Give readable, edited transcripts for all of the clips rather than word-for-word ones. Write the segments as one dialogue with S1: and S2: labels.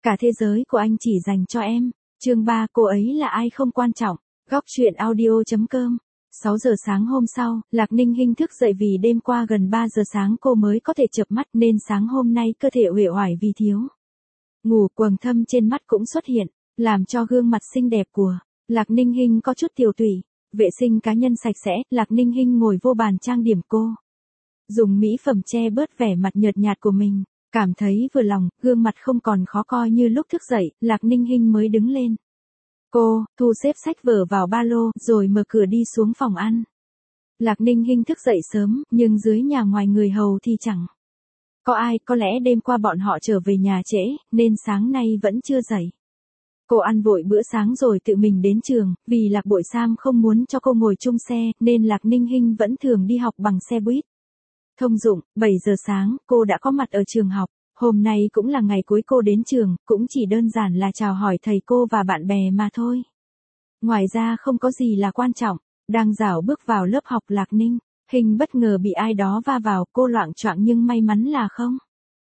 S1: Cả thế giới của anh chỉ dành cho em. Chương 3, cô ấy là ai không quan trọng. Góc truyện audio.com. 6 giờ sáng hôm sau, Lạc Ninh Hinh thức dậy vì đêm qua gần 3 giờ sáng cô mới có thể chợp mắt nên sáng hôm nay cơ thể uể oải vì thiếu ngủ. Quầng thâm trên mắt cũng xuất hiện, làm cho gương mặt xinh đẹp của Lạc Ninh Hinh có chút tiều tụy. Vệ sinh cá nhân sạch sẽ, Lạc Ninh Hinh ngồi vô bàn trang điểm cô. Dùng mỹ phẩm che bớt vẻ mặt nhợt nhạt của mình, cảm thấy vừa lòng, gương mặt không còn khó coi như lúc thức dậy, Lạc Ninh Hinh mới đứng lên. Cô thu xếp sách vở vào ba lô rồi mở cửa đi xuống phòng ăn. Lạc Ninh Hinh thức dậy sớm, nhưng dưới nhà ngoài người hầu thì chẳng có ai, có lẽ đêm qua bọn họ trở về nhà trễ, nên sáng nay vẫn chưa dậy. Cô ăn vội bữa sáng rồi tự mình đến trường, vì Lạc Bội Sam không muốn cho cô ngồi chung xe, nên Lạc Ninh Hinh vẫn thường đi học bằng xe buýt thông dụng. 7 giờ sáng, cô đã có mặt ở trường học. Hôm nay cũng là ngày cuối cô đến trường, cũng chỉ đơn giản là chào hỏi thầy cô và bạn bè mà thôi. Ngoài ra không có gì là quan trọng. Đang rảo bước vào lớp học, Lạc Ninh Hinh bất ngờ bị ai đó va vào, cô loạng choạng nhưng may mắn là không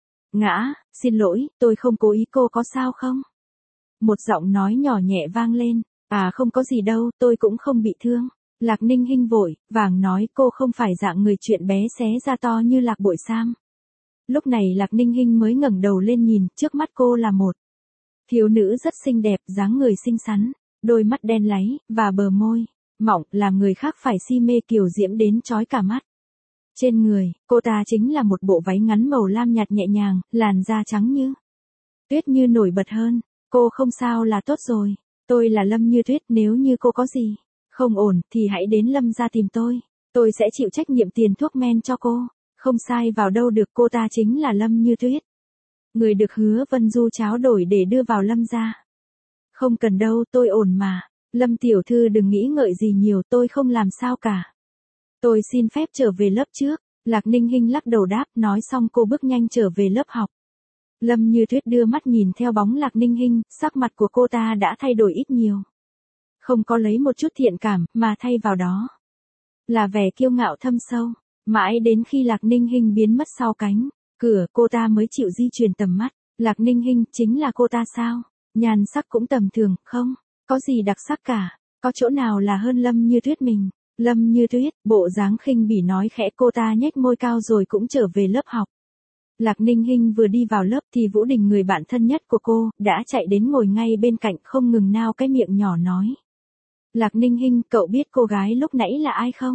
S1: ngã. Xin lỗi, tôi không cố ý, cô có sao không? Một giọng nói nhỏ nhẹ vang lên. À không có gì đâu, tôi cũng không bị thương. Lạc Ninh Hinh vội vàng nói cô không phải dạng người chuyện bé xé ra to như Lạc Bội Sam. Lúc này Lạc Ninh Hinh mới ngẩng đầu lên nhìn, trước mắt cô là một thiếu nữ rất xinh đẹp, dáng người xinh xắn, đôi mắt đen láy, và bờ môi mỏng, làm người khác phải si mê kiều diễm đến chói cả mắt. Trên người, cô ta chính là một bộ váy ngắn màu lam nhạt nhẹ nhàng, làn da trắng như tuyết như nổi bật hơn. Cô không sao là tốt rồi. Tôi là Lâm Như Tuyết, nếu như cô có gì không ổn thì hãy đến Lâm gia tìm tôi. Tôi sẽ chịu trách nhiệm tiền thuốc men cho cô. Không sai vào đâu được, cô ta chính là Lâm Như Tuyết, người được Hứa Vân Du tráo đổi để đưa vào Lâm gia. Không cần đâu, tôi ổn mà. Lâm tiểu thư đừng nghĩ ngợi gì nhiều, tôi không làm sao cả. Tôi xin phép trở về lớp trước. Lạc Ninh Hinh lắc đầu đáp, nói xong cô bước nhanh trở về lớp học. Lâm Như Tuyết đưa mắt nhìn theo bóng Lạc Ninh Hinh, sắc mặt của cô ta đã thay đổi ít nhiều. Không có lấy một chút thiện cảm, mà thay vào đó là vẻ kiêu ngạo thâm sâu. Mãi đến khi Lạc Ninh Hinh biến mất sau cánh cửa, cô ta mới chịu di chuyển tầm mắt. Lạc Ninh Hinh, chính là cô ta sao? Nhan sắc cũng tầm thường, không có gì đặc sắc cả. Có chỗ nào là hơn Lâm Như Tuyết mình? Lâm Như Tuyết, bộ dáng khinh bỉ nói khẽ, cô ta nhếch môi cao rồi cũng trở về lớp học. Lạc Ninh Hinh vừa đi vào lớp thì Vũ Đình, người bạn thân nhất của cô, đã chạy đến ngồi ngay bên cạnh, không ngừng nao cái miệng nhỏ nói. Lạc Ninh Hinh, cậu biết cô gái lúc nãy là ai không?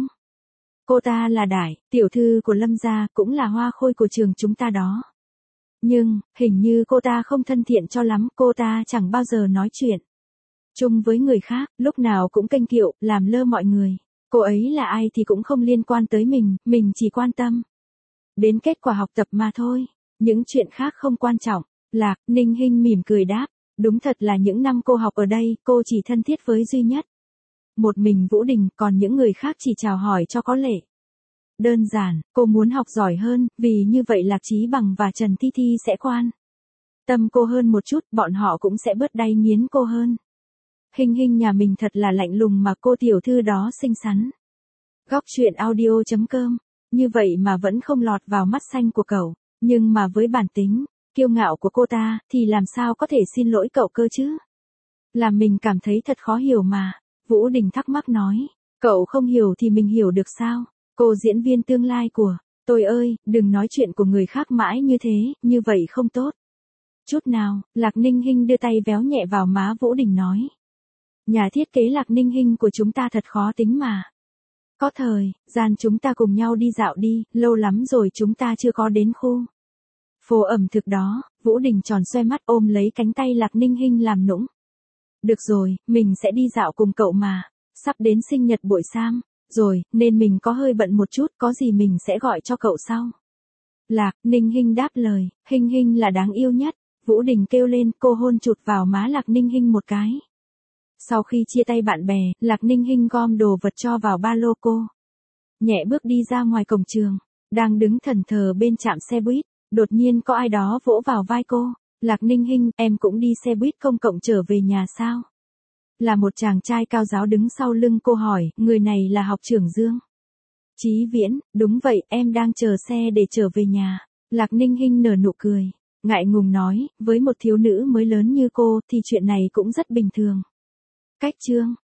S1: Cô ta là Đại tiểu thư của Lâm gia, cũng là hoa khôi của trường chúng ta đó. Nhưng, hình như cô ta không thân thiện cho lắm, cô ta chẳng bao giờ nói chuyện chung với người khác, lúc nào cũng kênh kiệu, làm lơ mọi người. Cô ấy là ai thì cũng không liên quan tới mình chỉ quan tâm đến kết quả học tập mà thôi. Những chuyện khác không quan trọng. Lạc Ninh Hinh mỉm cười đáp. Đúng thật là những năm cô học ở đây, cô chỉ thân thiết với duy nhất một mình Vũ Đình, còn những người khác chỉ chào hỏi cho có lệ. Đơn giản, cô muốn học giỏi hơn, vì như vậy Lạc Chí Bằng và Trần Thi Thi sẽ quan tâm cô hơn một chút, bọn họ cũng sẽ bớt đay nghiến cô hơn. Hinh Hinh nhà mình thật là lạnh lùng mà cô tiểu thư đó xinh xắn. Góc truyện audio.com. Như vậy mà vẫn không lọt vào mắt xanh của cậu. Nhưng mà với bản tính kiêu ngạo của cô ta, thì làm sao có thể xin lỗi cậu cơ chứ? Làm mình cảm thấy thật khó hiểu mà. Vũ Đình thắc mắc nói. Cậu không hiểu thì mình hiểu được sao? Cô diễn viên tương lai của tôi ơi, đừng nói chuyện của người khác mãi như thế, như vậy không tốt chút nào. Lạc Ninh Hinh đưa tay véo nhẹ vào má Vũ Đình nói. Nhà thiết kế Lạc Ninh Hinh của chúng ta thật khó tính mà. Có thời gian chúng ta cùng nhau đi dạo đi, lâu lắm rồi chúng ta chưa có đến khu phố ẩm thực đó. Vũ Đình tròn xoe mắt ôm lấy cánh tay Lạc Ninh Hinh làm nũng. Được rồi, mình sẽ đi dạo cùng cậu mà. Sắp đến sinh nhật Bội Sam rồi, nên mình có hơi bận một chút, có gì mình sẽ gọi cho cậu sau. Lạc Ninh Hinh đáp lời. Hinh Hinh là đáng yêu nhất. Vũ Đình kêu lên, cô hôn chụt vào má Lạc Ninh Hinh một cái. Sau khi chia tay bạn bè, Lạc Ninh Hinh gom đồ vật cho vào ba lô cô. Nhẹ bước đi ra ngoài cổng trường. Đang đứng thẫn thờ bên trạm xe buýt, đột nhiên có ai đó vỗ vào vai cô. Lạc Ninh Hinh, em cũng đi xe buýt công cộng trở về nhà sao? Là một chàng trai cao ráo đứng sau lưng cô hỏi, người này là học trưởng Dương Chí Viễn. Đúng vậy, em đang chờ xe để trở về nhà. Lạc Ninh Hinh nở nụ cười. Ngại ngùng nói, với một thiếu nữ mới lớn như cô thì chuyện này cũng rất bình thường. Cách chương